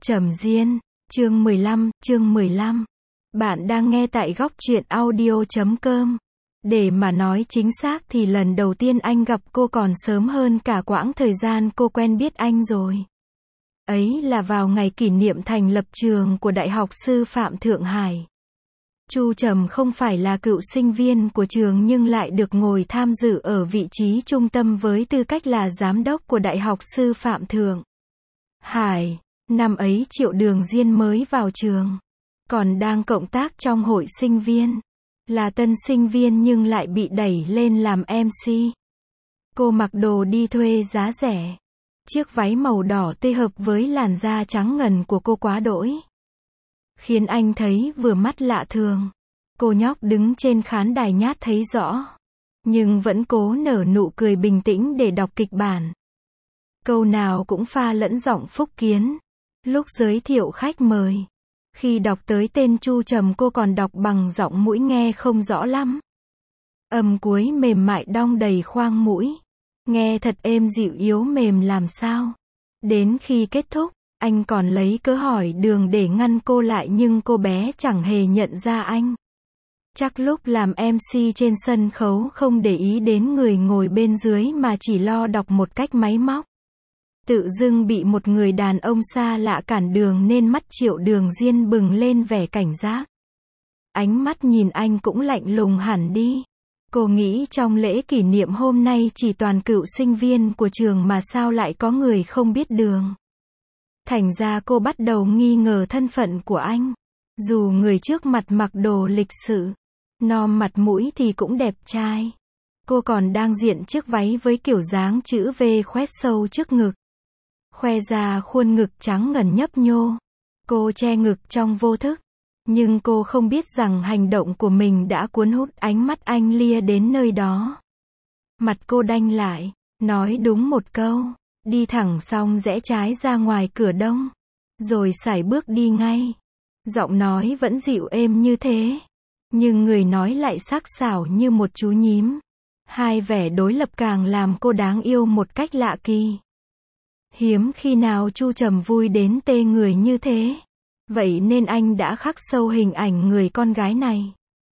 Trầm Diên, chương 15. Bạn đang nghe tại góc truyện audio.com. Để mà nói chính xác thì lần đầu tiên anh gặp cô còn sớm hơn cả quãng thời gian cô quen biết anh rồi. Ấy là vào ngày kỷ niệm thành lập trường của Đại học Sư phạm Thượng Hải. Chu Trầm không phải là cựu sinh viên của trường nhưng lại được ngồi tham dự ở vị trí trung tâm với tư cách là giám đốc của Đại học Sư phạm Thượng Hải. Năm ấy Triệu Đường Diên mới vào trường, còn đang cộng tác trong hội sinh viên. Là tân sinh viên nhưng lại bị đẩy lên làm MC. Cô mặc đồ đi thuê giá rẻ. Chiếc váy màu đỏ tươi hợp với làn da trắng ngần của cô quá đỗi, khiến anh thấy vừa mắt lạ thường. Cô nhóc đứng trên khán đài nhát thấy rõ, nhưng vẫn cố nở nụ cười bình tĩnh để đọc kịch bản. Câu nào cũng pha lẫn giọng Phúc Kiến. Lúc giới thiệu khách mời, khi đọc tới tên Chu Trầm cô còn đọc bằng giọng mũi nghe không rõ lắm. Âm cuối mềm mại đong đầy khoang mũi. Nghe thật êm dịu yếu mềm làm sao. Đến khi kết thúc, anh còn lấy cớ hỏi đường để ngăn cô lại nhưng cô bé chẳng hề nhận ra anh. Chắc lúc làm MC trên sân khấu không để ý đến người ngồi bên dưới mà chỉ lo đọc một cách máy móc. Tự dưng bị một người đàn ông xa lạ cản đường nên mắt Triệu Đường Diên bừng lên vẻ cảnh giác. Ánh mắt nhìn anh cũng lạnh lùng hẳn đi. Cô nghĩ trong lễ kỷ niệm hôm nay chỉ toàn cựu sinh viên của trường mà sao lại có người không biết đường. Thành ra cô bắt đầu nghi ngờ thân phận của anh. Dù người trước mặt mặc đồ lịch sự, nom mặt mũi thì cũng đẹp trai. Cô còn đang diện chiếc váy với kiểu dáng chữ V khoét sâu trước ngực, khoe ra khuôn ngực trắng ngần nhấp nhô. Cô che ngực trong vô thức, nhưng cô không biết rằng hành động của mình đã cuốn hút ánh mắt anh lia đến nơi đó. Mặt cô đanh lại, nói đúng một câu, đi thẳng xong rẽ trái ra ngoài cửa đông, rồi sải bước đi ngay. Giọng nói vẫn dịu êm như thế, nhưng người nói lại sắc sảo như một chú nhím. Hai vẻ đối lập càng làm cô đáng yêu một cách lạ kỳ. Hiếm khi nào Chu Trầm vui đến tê người như thế. Vậy nên anh đã khắc sâu hình ảnh người con gái này.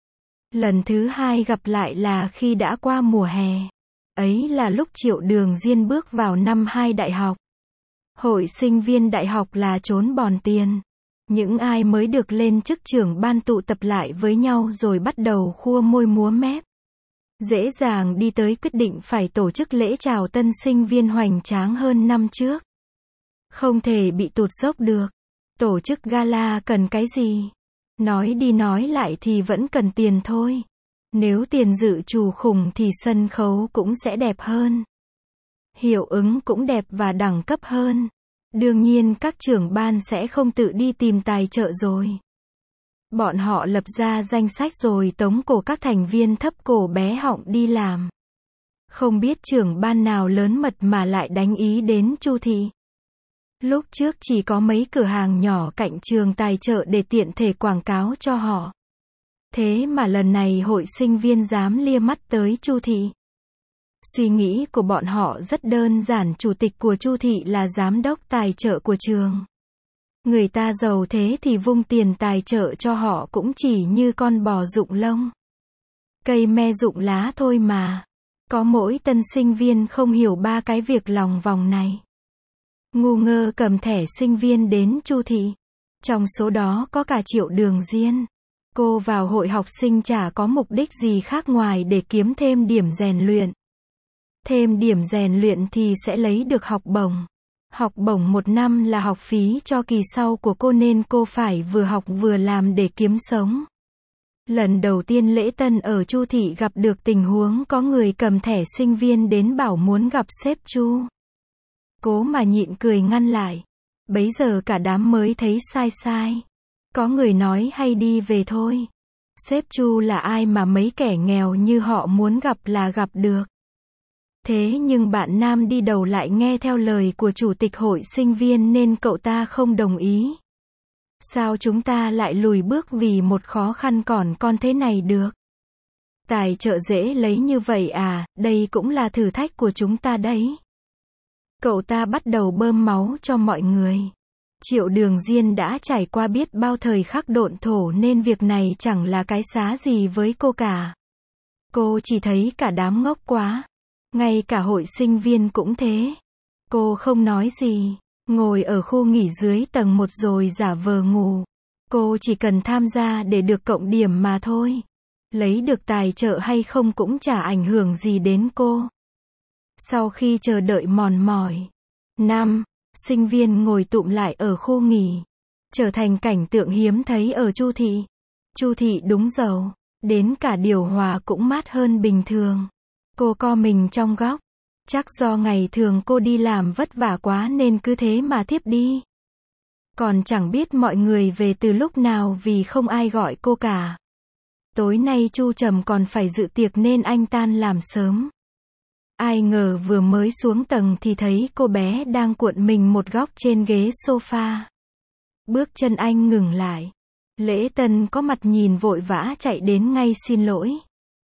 Lần thứ hai gặp lại là khi đã qua mùa hè. Ấy là lúc Triệu Đường Diên bước vào năm 2 đại học. Hội sinh viên đại học là chốn bòn tiền. Những ai mới được lên chức trưởng ban tụ tập lại với nhau rồi bắt đầu khua môi múa mép. Dễ dàng đi tới quyết định phải tổ chức lễ chào tân sinh viên hoành tráng hơn năm trước. Không thể bị tụt dốc được. Tổ chức gala cần cái gì? Nói đi nói lại thì vẫn cần tiền thôi. Nếu tiền dự trù khủng thì sân khấu cũng sẽ đẹp hơn. Hiệu ứng cũng đẹp và đẳng cấp hơn. Đương nhiên các trưởng ban sẽ không tự đi tìm tài trợ rồi. Bọn họ lập ra danh sách rồi tống cổ các thành viên thấp cổ bé họng đi làm. Không biết trưởng ban nào lớn mật mà lại đánh ý đến Chu thị. Lúc trước chỉ có mấy cửa hàng nhỏ cạnh trường tài trợ để tiện thể quảng cáo cho họ. Thế mà lần này hội sinh viên dám lia mắt tới Chu thị. Suy nghĩ của bọn họ rất đơn giản, chủ tịch của Chu thị là giám đốc tài trợ của trường. Người ta giàu thế thì vung tiền tài trợ cho họ cũng chỉ như con bò rụng lông. Cây me rụng lá thôi mà. Có mỗi tân sinh viên không hiểu ba cái việc lòng vòng này. Ngu ngơ cầm thẻ sinh viên đến Chu thị. Trong số đó có cả Triệu Đường Diên. Cô vào hội học sinh chả có mục đích gì khác ngoài để kiếm thêm điểm rèn luyện. Thêm điểm rèn luyện thì sẽ lấy được học bổng. Học bổng 1 năm là học phí cho kỳ sau của cô nên cô phải vừa học vừa làm để kiếm sống. Lần đầu tiên lễ tân ở Chu thị gặp được tình huống có người cầm thẻ sinh viên đến bảo muốn gặp sếp Chu. Cố mà nhịn cười ngăn lại. Bấy giờ cả đám mới thấy sai. Có người nói hay đi về thôi. Sếp Chu là ai mà mấy kẻ nghèo như họ muốn gặp là gặp được. Thế nhưng bạn nam đi đầu lại nghe theo lời của chủ tịch hội sinh viên nên cậu ta không đồng ý. Sao chúng ta lại lùi bước vì một khó khăn còn con thế này được? Tài trợ dễ lấy như vậy à, đây cũng là thử thách của chúng ta đấy. Cậu ta bắt đầu bơm máu cho mọi người. Triệu Đường Diên đã trải qua biết bao thời khắc độn thổ nên việc này chẳng là cái xá gì với cô cả. Cô chỉ thấy cả đám ngốc quá. Ngay cả hội sinh viên cũng thế. Cô không nói gì, ngồi ở khu nghỉ dưới tầng 1 rồi giả vờ ngủ. Cô chỉ cần tham gia để được cộng điểm mà thôi. Lấy được tài trợ hay không cũng chả ảnh hưởng gì đến cô. Sau khi chờ đợi mòn mỏi, sinh viên ngồi tụm lại ở khu nghỉ. Trở thành cảnh tượng hiếm thấy ở Chu thị. Chu thị đúng giàu, đến cả điều hòa cũng mát hơn bình thường. Cô co mình trong góc. Chắc do ngày thường cô đi làm vất vả quá nên cứ thế mà thiếp đi. Còn chẳng biết mọi người về từ lúc nào vì không ai gọi cô cả. Tối nay Chu Trầm còn phải dự tiệc nên anh tan làm sớm. Ai ngờ vừa mới xuống tầng thì thấy cô bé đang cuộn mình một góc trên ghế sofa. Bước chân anh ngừng lại. Lễ Tân có mặt nhìn vội vã chạy đến ngay xin lỗi.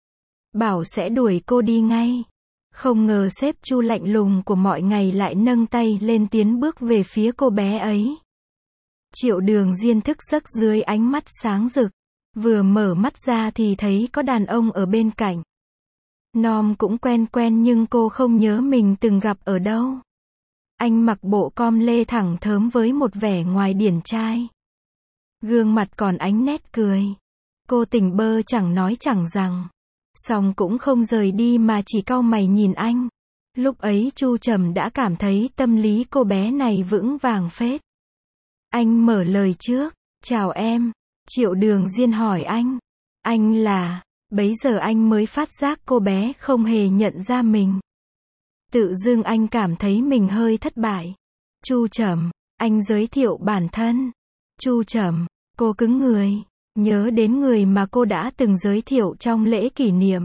Bảo sẽ đuổi cô đi ngay. Không ngờ sếp Chu lạnh lùng của mọi ngày lại nâng tay lên tiến bước về phía cô bé ấy. Triệu Đường Diên thức giấc dưới ánh mắt sáng rực. Vừa mở mắt ra thì thấy có đàn ông ở bên cạnh. Nom cũng quen quen nhưng cô không nhớ mình từng gặp ở đâu. Anh mặc bộ com lê thẳng thớm với một vẻ ngoài điển trai. Gương mặt còn ánh nét cười. Cô tỉnh bơ chẳng nói chẳng rằng. Xong cũng không rời đi mà chỉ cau mày nhìn anh. Lúc ấy Chu Trầm đã cảm thấy tâm lý cô bé này vững vàng phết. Anh mở lời trước. Chào em. Triệu Đường Diên hỏi anh. Anh là... Bấy giờ anh mới phát giác cô bé không hề nhận ra mình. Tự dưng anh cảm thấy mình hơi thất bại. Chu Trầm, anh giới thiệu bản thân. Chu Trầm, cô cứng người. Nhớ đến người mà cô đã từng giới thiệu trong lễ kỷ niệm.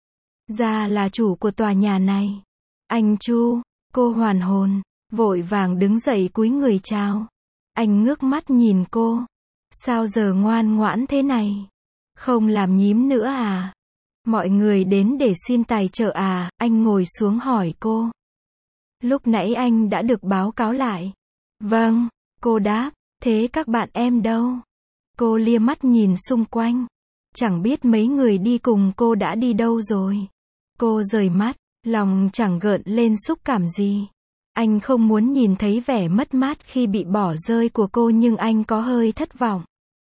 Ra là chủ của tòa nhà này. Anh Chu, cô hoàn hồn, vội vàng đứng dậy cúi người chào. Anh ngước mắt nhìn cô. Sao giờ ngoan ngoãn thế này? Không làm nhím nữa à? Mọi người đến để xin tài trợ à? Anh ngồi xuống hỏi cô. Lúc nãy anh đã được báo cáo lại. Vâng, cô đáp. Thế các bạn em đâu? Cô lia mắt nhìn xung quanh. Chẳng biết mấy người đi cùng cô đã đi đâu rồi. Cô rời mắt, lòng chẳng gợn lên xúc cảm gì. Anh không muốn nhìn thấy vẻ mất mát khi bị bỏ rơi của cô nhưng anh có hơi thất vọng.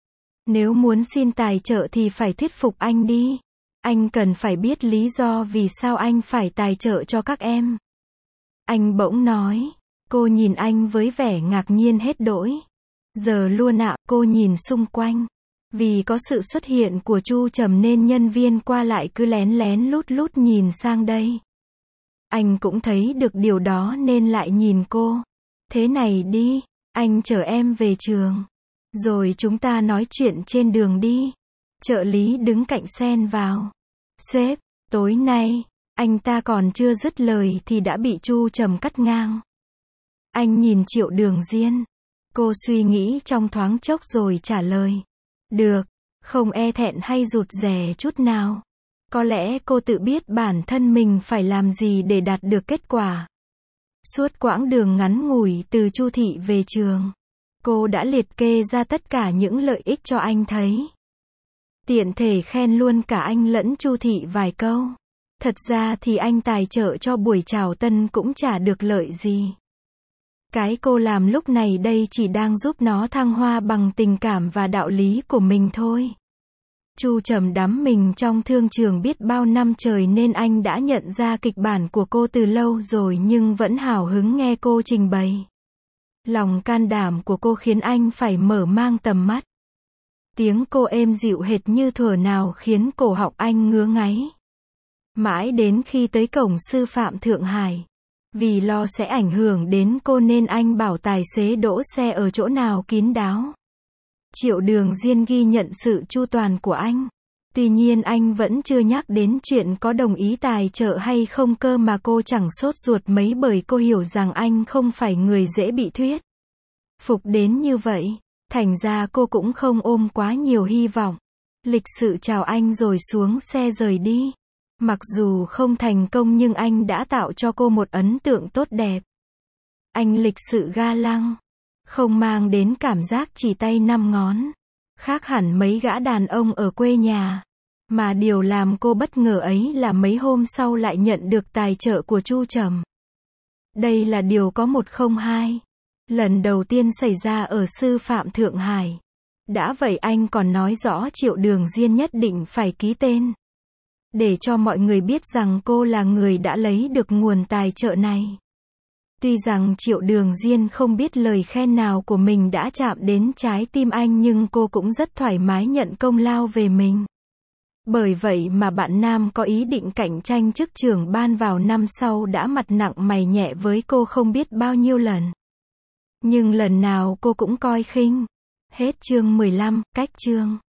Nếu muốn xin tài trợ thì phải thuyết phục anh đi. Anh cần phải biết lý do vì sao anh phải tài trợ cho các em. Anh bỗng nói. Cô nhìn anh với vẻ ngạc nhiên hết đỗi. Giờ luôn ạ, cô nhìn xung quanh. Vì có sự xuất hiện của Chu Trầm nên nhân viên qua lại cứ lén lén lút lút nhìn sang đây. Anh cũng thấy được điều đó nên lại nhìn cô. Thế này đi, anh chở em về trường. Rồi chúng ta nói chuyện trên đường đi. Trợ lý đứng cạnh xen vào. Sếp, tối nay, anh ta còn chưa dứt lời thì đã bị Chu Trầm cắt ngang. Anh nhìn Triệu Đường Diên. Cô suy nghĩ trong thoáng chốc rồi trả lời. Được, không e thẹn hay rụt rè chút nào. Có lẽ cô tự biết bản thân mình phải làm gì để đạt được kết quả. Suốt quãng đường ngắn ngủi từ Chu thị về trường, cô đã liệt kê ra tất cả những lợi ích cho anh thấy. Tiện thể khen luôn cả anh lẫn Chu thị vài câu. Thật ra thì anh tài trợ cho buổi chào tân cũng chả được lợi gì. Cái cô làm lúc này đây chỉ đang giúp nó thăng hoa bằng tình cảm và đạo lý của mình thôi. Chu Trầm đắm mình trong thương trường biết bao năm trời nên anh đã nhận ra kịch bản của cô từ lâu rồi nhưng vẫn hào hứng nghe cô trình bày. Lòng can đảm của cô khiến anh phải mở mang tầm mắt. Tiếng cô êm dịu hệt như thuở nào khiến cổ họng anh ngứa ngáy. Mãi đến khi tới cổng sư phạm Thượng Hải. Vì lo sẽ ảnh hưởng đến cô nên anh bảo tài xế đỗ xe ở chỗ nào kín đáo. Triệu Đường Diên ghi nhận sự chu toàn của anh. Tuy nhiên anh vẫn chưa nhắc đến chuyện có đồng ý tài trợ hay không cơ mà cô chẳng sốt ruột mấy bởi cô hiểu rằng anh không phải người dễ bị thuyết phục đến như vậy. Thành ra cô cũng không ôm quá nhiều hy vọng. Lịch sự chào anh rồi xuống xe rời đi. Mặc dù không thành công nhưng anh đã tạo cho cô một ấn tượng tốt đẹp. Anh lịch sự ga lăng. không mang đến cảm giác chỉ tay năm ngón. Khác hẳn mấy gã đàn ông ở quê nhà. Mà điều làm cô bất ngờ ấy là mấy hôm sau lại nhận được tài trợ của Chu Trầm. Đây là điều có một không hai. Lần đầu tiên xảy ra ở sư phạm Thượng Hải. Đã vậy anh còn nói rõ Triệu Đường Diên nhất định phải ký tên. Để cho mọi người biết rằng cô là người đã lấy được nguồn tài trợ này. Tuy rằng Triệu Đường Diên không biết lời khen nào của mình đã chạm đến trái tim anh nhưng cô cũng rất thoải mái nhận công lao về mình. Bởi vậy mà bạn nam có ý định cạnh tranh chức trưởng ban vào năm sau đã mặt nặng mày nhẹ với cô không biết bao nhiêu lần. Nhưng lần nào cô cũng coi khinh. Hết chương 15, cách chương.